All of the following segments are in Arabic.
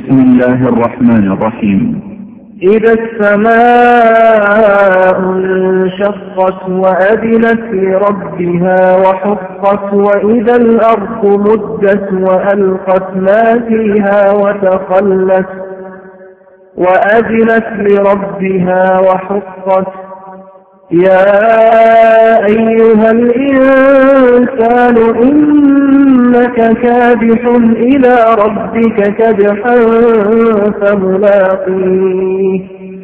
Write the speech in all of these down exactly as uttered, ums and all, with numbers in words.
بسم الله الرحمن الرحيم. إذا السماء انشقت وأذنت لربها وحقت وإذا الأرض مدت وألقت ما فيها وتخلت وأذنت لربها وحقت. يا أيها الإنسان إنك كادح إلى ربك كدحا فملاقيه.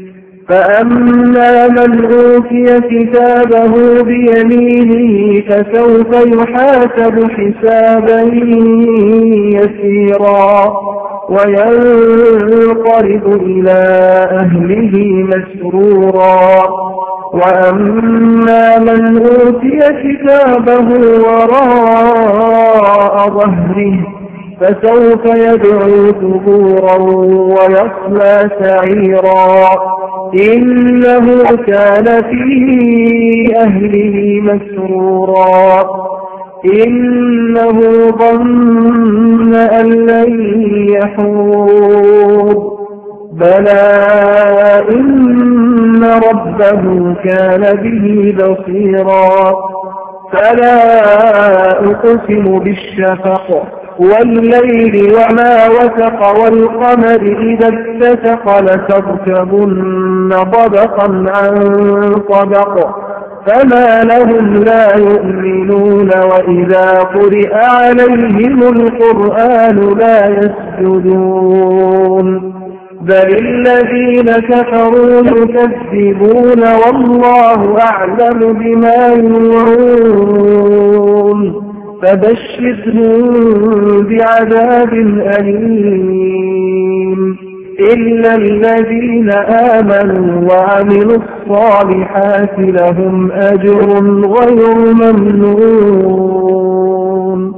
فأما من أوتي كتابه بيمينه فسوف يحاسب حسابا يسيرا وينقلب إلى أهله مسرورا. وأما من أوتي كتابه وراء ظهره فسوف يدعو ثبورا ويصلى سعيرا إنه كان في أهله مسرورا إنه ظن أن لن يحور بلى إن ربه كان به بصيرا. فلا أقسم بالشفق والليل وما وسق والقمر إذا اتسق لتركبن طبقا عن طبق فما لهم لا يؤمنون وإذا قرئ عليهم القرآن لا يسجدون بل الذين كفروا يكذبون والله أعلم بما يوعون فبشرهم بعذاب أليم إلا الذين آمنوا وعملوا الصالحات لهم أجر غير ممنون.